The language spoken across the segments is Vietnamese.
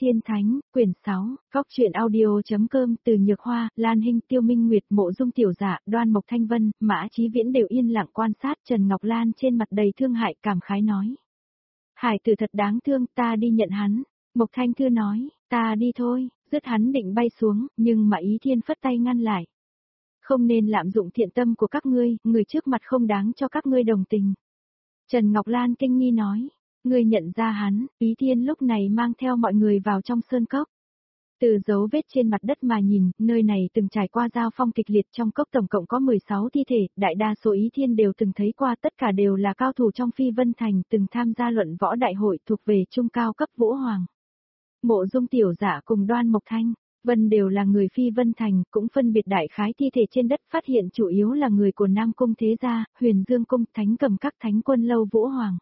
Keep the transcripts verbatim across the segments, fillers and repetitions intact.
Tiên Thánh, quyển sáu, Góc truyện audio.com từ Nhược Hoa, Lan Hinh, Tiêu Minh Nguyệt, Mộ Dung Tiểu Dạ, Đoan Mộc Thanh Vân, Mã Chí Viễn đều yên lặng quan sát Trần Ngọc Lan trên mặt đầy thương hại cảm khái nói. Hải tử thật đáng thương, ta đi nhận hắn. Mộc Thanh Thư nói, ta đi thôi, dứt hắn định bay xuống, nhưng mà Ý Thiên phất tay ngăn lại. Không nên lạm dụng thiện tâm của các ngươi, người trước mặt không đáng cho các ngươi đồng tình. Trần Ngọc Lan kinh nghi nói. Người nhận ra hắn, Ý Thiên lúc này mang theo mọi người vào trong sơn cốc. Từ dấu vết trên mặt đất mà nhìn, nơi này từng trải qua giao phong kịch liệt, trong cốc tổng cộng có mười sáu thi thể, đại đa số Ý Thiên đều từng thấy qua, tất cả đều là cao thủ trong Phi Vân Thành, từng tham gia luận võ đại hội thuộc về trung cao cấp Vũ Hoàng. Mộ Dung Tiểu Dạ cùng Đoan Mộc Thanh Vân đều là người Phi Vân Thành, cũng phân biệt đại khái thi thể trên đất, phát hiện chủ yếu là người của Nam Cung Thế Gia, Huyền Dương Cung, Thánh Cầm Các, Thánh Quân Lâu Vũ Hoàng.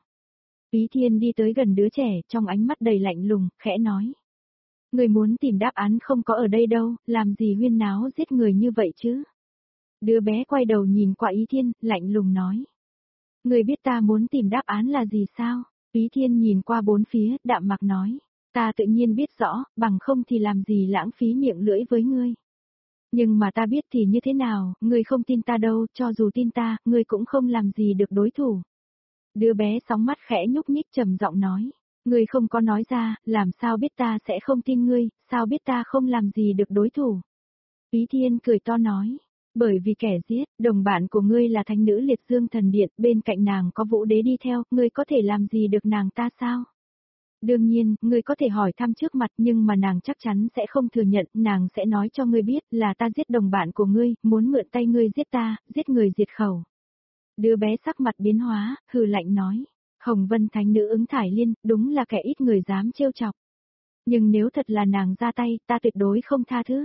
Ý Thiên đi tới gần đứa trẻ, trong ánh mắt đầy lạnh lùng, khẽ nói. Người muốn tìm đáp án không có ở đây đâu, làm gì huyên náo giết người như vậy chứ? Đứa bé quay đầu nhìn qua Ý Thiên, lạnh lùng nói. Người biết ta muốn tìm đáp án là gì sao? Ý Thiên nhìn qua bốn phía, đạm mạc nói. Ta tự nhiên biết rõ, bằng không thì làm gì lãng phí miệng lưỡi với ngươi. Nhưng mà ta biết thì như thế nào, ngươi không tin ta đâu, cho dù tin ta, ngươi cũng không làm gì được đối thủ. Đứa bé sóng mắt khẽ nhúc nhích trầm giọng nói, ngươi không có nói ra, làm sao biết ta sẽ không tin ngươi, sao biết ta không làm gì được đối thủ. Ý Thiên cười to nói, bởi vì kẻ giết, đồng bạn của ngươi là thánh nữ Liệt Dương Thần Điện, bên cạnh nàng có Vũ Đế đi theo, ngươi có thể làm gì được nàng ta sao? Đương nhiên, ngươi có thể hỏi thăm trước mặt nhưng mà nàng chắc chắn sẽ không thừa nhận, nàng sẽ nói cho ngươi biết là ta giết đồng bạn của ngươi, muốn mượn tay ngươi giết ta, giết người diệt khẩu. Đứa bé sắc mặt biến hóa, hừ lạnh nói, Hồng Vân Thánh Nữ Ứng Thải Liên, đúng là kẻ ít người dám trêu chọc. Nhưng nếu thật là nàng ra tay, ta tuyệt đối không tha thứ.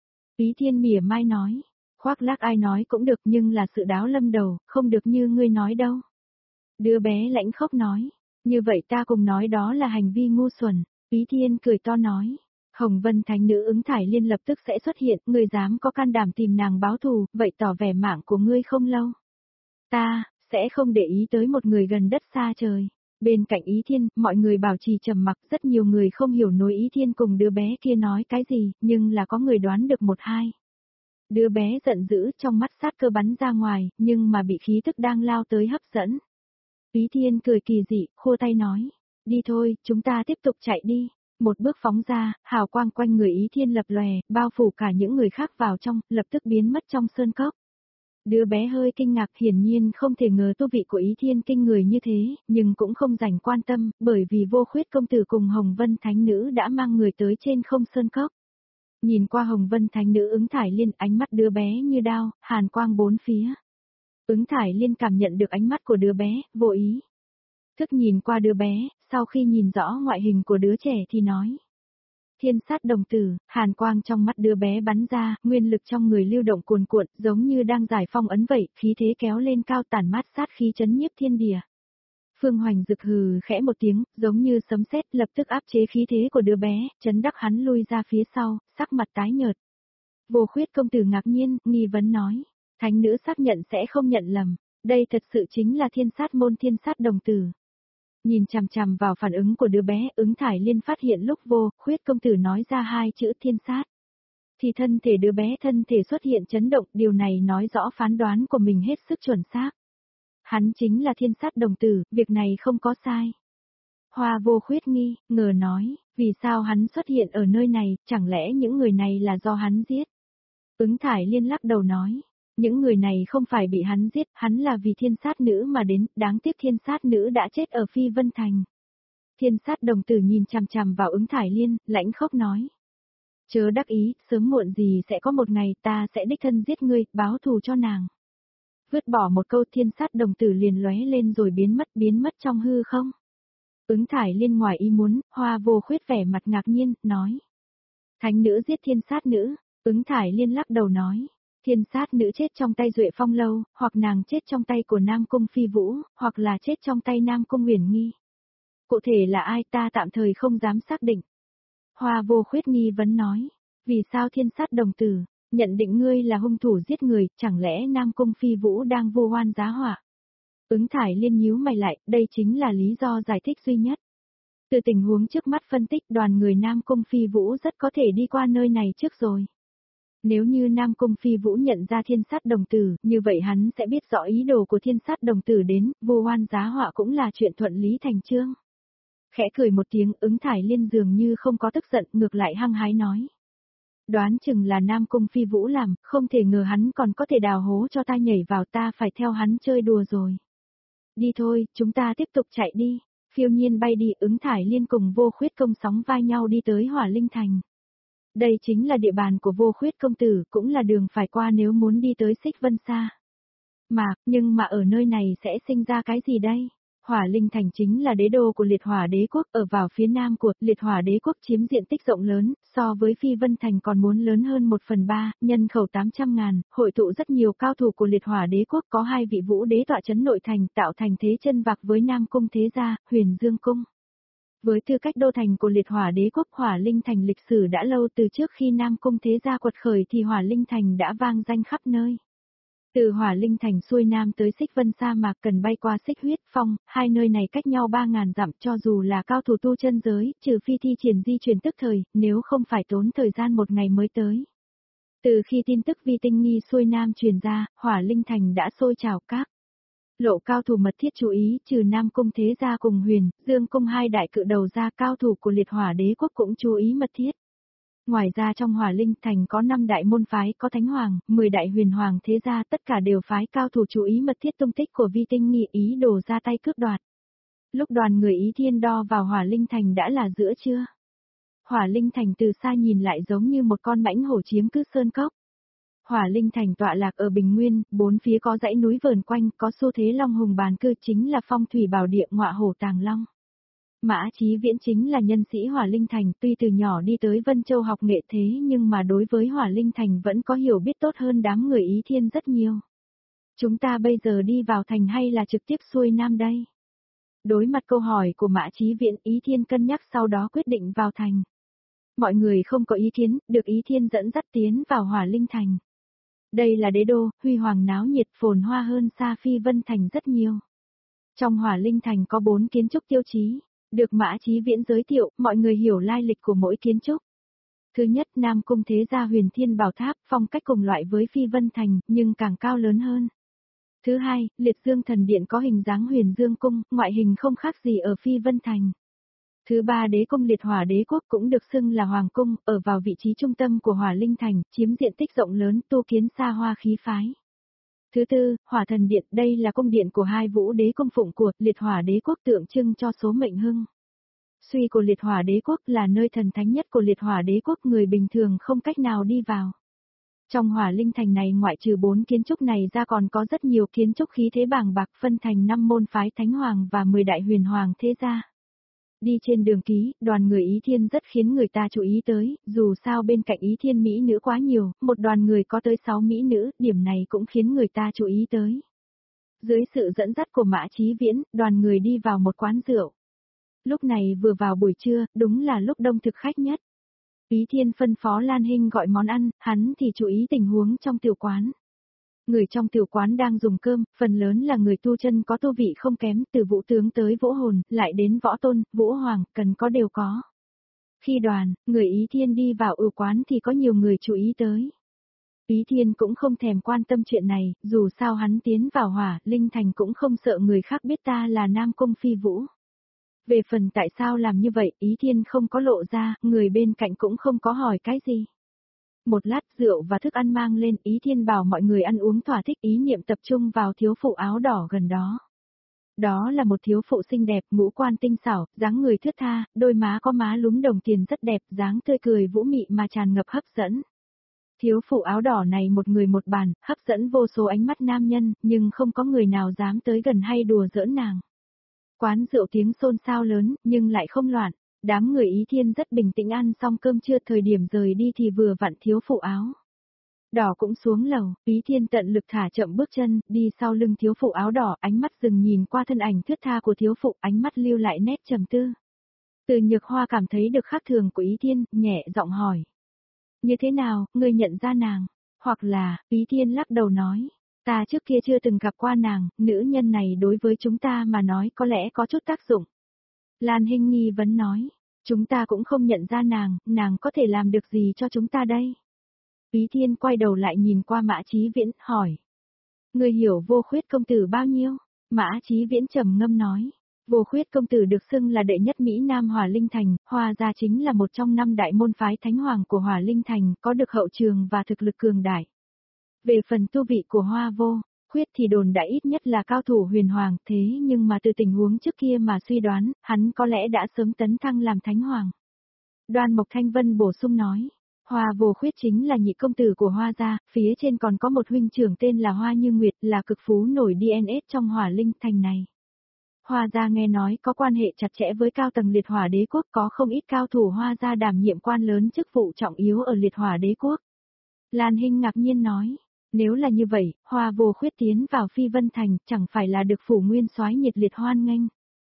Ý Thiên mỉa mai nói, khoác lác ai nói cũng được nhưng là sự đáo lâm đầu, không được như ngươi nói đâu. Đứa bé lãnh khốc nói, như vậy ta cùng nói đó là hành vi ngu xuẩn. Ý Thiên cười to nói, Hồng Vân Thánh Nữ Ứng Thải Liên lập tức sẽ xuất hiện, ngươi dám có can đảm tìm nàng báo thù, vậy tỏ vẻ mạng của ngươi không lâu. Ta, sẽ không để ý tới một người gần đất xa trời. Bên cạnh Ý Thiên, mọi người bảo trì trầm mặc, rất nhiều người không hiểu nổi Ý Thiên cùng đứa bé kia nói cái gì, nhưng là có người đoán được một hai. Đứa bé giận dữ, trong mắt sát cơ bắn ra ngoài, nhưng mà bị khí tức đang lao tới hấp dẫn. Ý Thiên cười kỳ dị, khua tay nói, đi thôi, chúng ta tiếp tục chạy đi. Một bước phóng ra, hào quang quanh người Ý Thiên lập lòe, bao phủ cả những người khác vào trong, lập tức biến mất trong sơn cốc. Đứa bé hơi kinh ngạc, hiển nhiên không thể ngờ tu vị của Ý Thiên kinh người như thế, nhưng cũng không dành quan tâm, bởi vì Vô Khuyết công tử cùng Hồng Vân Thánh Nữ đã mang người tới trên không sơn cốc. Nhìn qua Hồng Vân Thánh Nữ Ứng Thải Liên, ánh mắt đứa bé như đao, hàn quang bốn phía. Ứng Thải Liên cảm nhận được ánh mắt của đứa bé, vô ý. Thức nhìn qua đứa bé, sau khi nhìn rõ ngoại hình của đứa trẻ thì nói. Thiên sát đồng tử, hàn quang trong mắt đứa bé bắn ra, nguyên lực trong người lưu động cuồn cuộn, giống như đang giải phong ấn vậy, khí thế kéo lên cao tản mát sát khí chấn nhiếp thiên địa. Phương Hoành rực hừ khẽ một tiếng, giống như sấm sét, lập tức áp chế khí thế của đứa bé, chấn đắc hắn lui ra phía sau, sắc mặt tái nhợt. Vô Khuyết công tử ngạc nhiên, nghi vấn nói, thánh nữ xác nhận sẽ không nhận lầm, đây thật sự chính là thiên sát môn thiên sát đồng tử. Nhìn chằm chằm vào phản ứng của đứa bé, Ứng Thải Liên phát hiện lúc Vô Khuyết công tử nói ra hai chữ thiên sát. Thì thân thể đứa bé thân thể xuất hiện chấn động, điều này nói rõ phán đoán của mình hết sức chuẩn xác. Hắn chính là thiên sát đồng tử, việc này không có sai. Hoa Vô Khuyết nghi, ngờ nói, vì sao hắn xuất hiện ở nơi này, chẳng lẽ những người này là do hắn giết? Ứng Thải Liên lắc đầu nói. Những người này không phải bị hắn giết, hắn là vì thiên sát nữ mà đến, đáng tiếc thiên sát nữ đã chết ở Phi Vân Thành. Thiên sát đồng tử nhìn chằm chằm vào Ứng Thải Liên, lãnh khốc nói. Chớ đắc ý, sớm muộn gì sẽ có một ngày ta sẽ đích thân giết ngươi, báo thù cho nàng. Vứt bỏ một câu thiên sát đồng tử liền lóe lên rồi biến mất biến mất trong hư không. Ứng Thải Liên ngoài ý muốn, Hoa Vô Khuyết vẻ mặt ngạc nhiên, nói. Thánh nữ giết thiên sát nữ, Ứng Thải Liên lắc đầu nói. Thiên sát nữ chết trong tay Duệ Phong Lâu, hoặc nàng chết trong tay của Nam Cung Phi Vũ, hoặc là chết trong tay Nam Cung Huyền Nghi. Cụ thể là ai ta tạm thời không dám xác định. Hoa Vô Khuyết nghi vấn nói, vì sao thiên sát đồng tử, nhận định ngươi là hung thủ giết người, chẳng lẽ Nam Cung Phi Vũ đang vu oan giá họa? Ứng Thải Liên nhíu mày lại, đây chính là lý do giải thích duy nhất. Từ tình huống trước mắt phân tích đoàn người Nam Cung Phi Vũ rất có thể đi qua nơi này trước rồi. Nếu như Nam Cung Phi Vũ nhận ra thiên sát đồng tử, như vậy hắn sẽ biết rõ ý đồ của thiên sát đồng tử đến, vu oan giá họa cũng là chuyện thuận lý thành chương. Khẽ cười một tiếng, Ứng Thải Liên dường như không có tức giận, ngược lại hăng hái nói. Đoán chừng là Nam Cung Phi Vũ làm, không thể ngờ hắn còn có thể đào hố cho ta nhảy vào, ta phải theo hắn chơi đùa rồi. Đi thôi, chúng ta tiếp tục chạy đi. Phiêu nhiên bay đi, Ứng Thải Liên cùng Vô Khuyết Công sóng vai nhau đi tới Hỏa Linh Thành. Đây chính là địa bàn của Vô Khuyết công tử, cũng là đường phải qua nếu muốn đi tới Xích Vân Sa. Mà, nhưng mà ở nơi này sẽ sinh ra cái gì đây? Hỏa Linh Thành chính là đế đô của Liệt Hỏa Đế quốc, ở vào phía nam của Liệt Hỏa Đế quốc chiếm diện tích rộng lớn, so với Phi Vân Thành còn muốn lớn hơn một phần ba, nhân khẩu tám trăm ngàn, hội tụ rất nhiều cao thủ của Liệt Hỏa Đế quốc, có hai vị vũ đế tọa chấn nội thành, tạo thành thế chân vạc với Nam Cung thế gia, Huyền Dương cung. Với tư cách đô thành của Liệt Hỏa Đế quốc, Hỏa Linh Thành lịch sử đã lâu, từ trước khi Nam Cung thế gia quật khởi thì Hỏa Linh Thành đã vang danh khắp nơi. Từ Hỏa Linh Thành xuôi nam tới Xích Vân Sa mạc cần bay qua Xích Huyết Phong, hai nơi này cách nhau ba ngàn dặm, cho dù là cao thủ tu chân giới, trừ phi thi triển di chuyển tức thời, nếu không phải tốn thời gian một ngày mới tới. Từ khi tin tức Vi Tinh Nghi xuôi nam truyền ra, Hỏa Linh Thành đã sôi trào, các lộ cao thủ mật thiết chú ý, trừ Nam Cung thế gia cùng Huyền, Dương cung hai đại cự đầu gia, cao thủ của Liệt Hỏa Đế quốc cũng chú ý mật thiết. Ngoài ra trong Hỏa Linh Thành có năm đại môn phái, có Thánh Hoàng, mười đại huyền hoàng thế gia, tất cả đều phái cao thủ chú ý mật thiết tung tích của Vi Tinh Nghi, ý đồ ra tay cướp đoạt. Lúc đoàn người Ý Thiên đo vào Hỏa Linh Thành đã là giữa trưa. Hỏa Linh Thành từ xa nhìn lại giống như một con mãnh hổ chiếm cứ sơn cốc. Hỏa Linh Thành tọa lạc ở Bình Nguyên, bốn phía có dãy núi vờn quanh, có xu thế long hùng bàn cư, chính là phong thủy bảo địa ngọa hổ tàng long. Mã Chí Viễn chính là nhân sĩ Hỏa Linh Thành, tuy từ nhỏ đi tới Vân Châu học nghệ thế nhưng mà đối với Hỏa Linh Thành vẫn có hiểu biết tốt hơn đám người Ý Thiên rất nhiều. Chúng ta bây giờ đi vào thành hay là trực tiếp xuôi nam đây? Đối mặt câu hỏi của Mã Chí Viễn, Ý Thiên cân nhắc sau đó quyết định vào thành. Mọi người không có ý kiến, được Ý Thiên dẫn dắt tiến vào Hỏa Linh Thành. Đây là đế đô, huy hoàng náo nhiệt, phồn hoa hơn xa Phi Vân Thành rất nhiều. Trong Hỏa Linh Thành có bốn kiến trúc tiêu chí, được Mã Chí Viễn giới thiệu, mọi người hiểu lai lịch của mỗi kiến trúc. Thứ nhất, Nam Cung thế gia Huyền Thiên Bảo Tháp, phong cách cùng loại với Phi Vân Thành, nhưng càng cao lớn hơn. Thứ hai, Liệt Dương Thần Điện có hình dáng Huyền Dương cung, ngoại hình không khác gì ở Phi Vân Thành. Thứ ba, Đế cung Liệt Hỏa Đế quốc cũng được xưng là Hoàng cung, ở vào vị trí trung tâm của Hỏa Linh Thành, chiếm diện tích rộng lớn, tu kiến xa hoa khí phái. Thứ tư, Hỏa Thần Điện, đây là cung điện của hai vũ đế cung phụng của Liệt Hỏa Đế quốc, tượng trưng cho số mệnh hưng suy của Liệt Hỏa Đế quốc, là nơi thần thánh nhất của Liệt Hỏa Đế quốc, người bình thường không cách nào đi vào. Trong Hỏa Linh Thành này ngoại trừ bốn kiến trúc này ra còn có rất nhiều kiến trúc khí thế bàng bạc, phân thành năm môn phái Thánh Hoàng và mười đại huyền hoàng thế gia. Đi trên đường ký, đoàn người Ý Thiên rất khiến người ta chú ý tới, dù sao bên cạnh Ý Thiên mỹ nữ quá nhiều, một đoàn người có tới sáu mỹ nữ, điểm này cũng khiến người ta chú ý tới. Dưới sự dẫn dắt của Mã Chí Viễn, đoàn người đi vào một quán rượu. Lúc này vừa vào buổi trưa, đúng là lúc đông thực khách nhất. Ý Thiên phân phó Lan Hinh gọi món ăn, hắn thì chú ý tình huống trong tiểu quán. Người trong tiểu quán đang dùng cơm, phần lớn là người tu chân có tu vị không kém, từ vũ tướng tới võ hồn, lại đến võ tôn, vũ hoàng, cần có đều có. Khi đoàn, người Ý Thiên đi vào ưu quán thì có nhiều người chú ý tới. Ý Thiên cũng không thèm quan tâm chuyện này, dù sao hắn tiến vào Hỏa Linh Thành cũng không sợ người khác biết ta là Nam Cung Phi Vũ. Về phần tại sao làm như vậy, Ý Thiên không có lộ ra, người bên cạnh cũng không có hỏi cái gì. Một lát rượu và thức ăn mang lên, Ý Thiên bảo mọi người ăn uống thỏa thích, ý niệm tập trung vào thiếu phụ áo đỏ gần đó. Đó là một thiếu phụ xinh đẹp, ngũ quan tinh xảo, dáng người thướt tha, đôi má có má lúm đồng tiền rất đẹp, dáng tươi cười vũ mị mà tràn ngập hấp dẫn. Thiếu phụ áo đỏ này một người một bàn, hấp dẫn vô số ánh mắt nam nhân, nhưng không có người nào dám tới gần hay đùa giỡn nàng. Quán rượu tiếng xôn xao lớn, nhưng lại không loạn. Đám người Ý Thiên rất bình tĩnh ăn xong cơm trưa, thời điểm rời đi thì vừa vặn thiếu phụ áo đỏ cũng xuống lầu. Ý Thiên tận lực thả chậm bước chân, đi sau lưng thiếu phụ áo đỏ, ánh mắt dừng nhìn qua thân ảnh thướt tha của thiếu phụ, ánh mắt lưu lại nét trầm tư. Từ Nhược Hoa cảm thấy được khác thường của Ý Thiên, nhẹ giọng hỏi. Như thế nào, ngươi nhận ra nàng? Hoặc là, Ý Thiên lắc đầu nói. Ta trước kia chưa từng gặp qua nàng, nữ nhân này đối với chúng ta mà nói có lẽ có chút tác dụng. Lan Hinh nghi vấn nói. Chúng ta cũng không nhận ra nàng, nàng có thể làm được gì cho chúng ta đây? Ý Thiên quay đầu lại nhìn qua Mã Chí Viễn, hỏi. Người hiểu Vô Khuyết công tử bao nhiêu? Mã Chí Viễn trầm ngâm nói. Vô Khuyết công tử được xưng là đệ nhất Mỹ Nam Hỏa Linh Thành, Hoa gia chính là một trong năm đại môn phái thánh hoàng của Hỏa Linh Thành, có được hậu trường và thực lực cường đại. Về phần tu vị của Hoa Vô Khuyết thì đồn đã ít nhất là cao thủ huyền hoàng, thế nhưng mà từ tình huống trước kia mà suy đoán, hắn có lẽ đã sớm tấn thăng làm thánh hoàng. Đoan Mộc Thanh Vân bổ sung nói. Hoa Vô Khuyết chính là nhị công tử của Hoa gia, phía trên còn có một huynh trưởng tên là Hoa Như Nguyệt, là cực phú nổi đê en ét trong Hỏa Linh Thành này. Hoa gia nghe nói có quan hệ chặt chẽ với cao tầng Liệt Hỏa Đế quốc, có không ít cao thủ Hoa gia đảm nhiệm quan lớn chức vụ trọng yếu ở Liệt Hỏa Đế quốc. Lan Hinh ngạc nhiên nói, nếu là như vậy, Hoa Vô Khuyết tiến vào Phi Vân Thành, chẳng phải là được phủ nguyên soái nhiệt liệt hoan nghênh.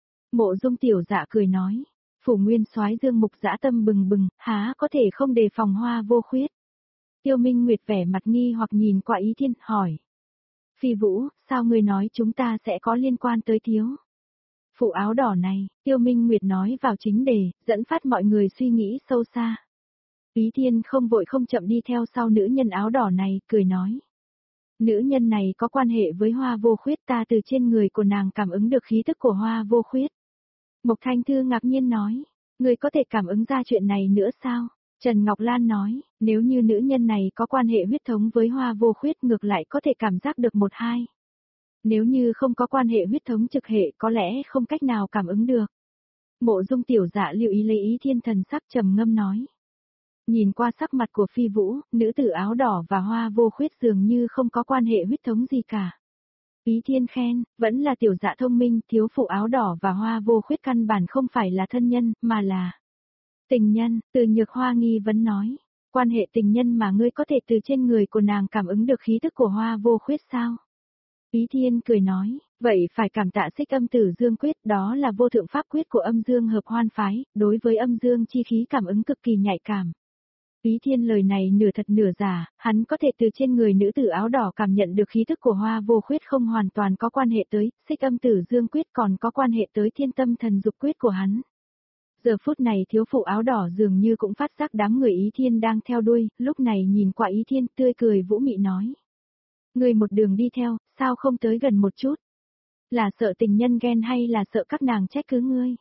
Mộ Dung Tiểu Dạ cười nói, phủ nguyên soái Dương Mục dã tâm bừng bừng, há có thể không đề phòng Hoa Vô Khuyết. Tiêu Minh Nguyệt vẻ mặt nghi hoặc nhìn qua Ý Thiên, hỏi. Phi Vũ, sao ngươi nói chúng ta sẽ có liên quan tới thiếu? Phụ áo đỏ này, Tiêu Minh Nguyệt nói vào chính đề, dẫn phát mọi người suy nghĩ sâu xa. Ý Thiên không vội không chậm đi theo sau nữ nhân áo đỏ này, cười nói. Nữ nhân này có quan hệ với Hoa Vô Khuyết, ta từ trên người của nàng cảm ứng được khí tức của Hoa Vô Khuyết. Mộc Thanh Thư ngạc nhiên nói, người có thể cảm ứng ra chuyện này nữa sao? Trần Ngọc Lan nói, nếu như nữ nhân này có quan hệ huyết thống với Hoa Vô Khuyết ngược lại có thể cảm giác được một hai. Nếu như không có quan hệ huyết thống trực hệ có lẽ không cách nào cảm ứng được. Mộ Dung Tiểu Dạ lưu ý lấy Ý Thiên thần sắc trầm ngâm nói. Nhìn qua sắc mặt của Phi Vũ, nữ tử áo đỏ và Hoa Vô Khuyết dường như không có quan hệ huyết thống gì cả. Ý Thiên khen, vẫn là Tiểu Dạ thông minh, thiếu phụ áo đỏ và Hoa Vô Khuyết căn bản không phải là thân nhân, mà là tình nhân. Từ Nhược Hoa nghi vấn nói, quan hệ tình nhân mà ngươi có thể từ trên người của nàng cảm ứng được khí tức của Hoa Vô Khuyết sao? Ý Thiên cười nói, vậy phải cảm tạ Xích Âm Tử Dương Quyết, đó là vô thượng pháp quyết của Âm Dương Hợp Hoan phái, đối với âm dương chi khí cảm ứng cực kỳ nhạy cảm. Ý Thiên lời này nửa thật nửa giả, hắn có thể từ trên người nữ tử áo đỏ cảm nhận được khí tức của Hoa Vô Khuyết không hoàn toàn có quan hệ tới, Xích Âm Tử Dương Quyết còn có quan hệ tới Thiên Tâm Thần Dục Quyết của hắn. Giờ phút này thiếu phụ áo đỏ dường như cũng phát giác đám người Ý Thiên đang theo đuôi, lúc này nhìn qua Ý Thiên tươi cười vũ mị nói. Người một đường đi theo, sao không tới gần một chút? Là sợ tình nhân ghen hay là sợ các nàng trách cứ ngươi?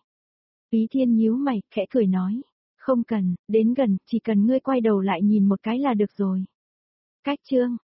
Ý Thiên nhíu mày, khẽ cười nói. Không cần, đến gần, chỉ cần ngươi quay đầu lại nhìn một cái là được rồi. Cách chương.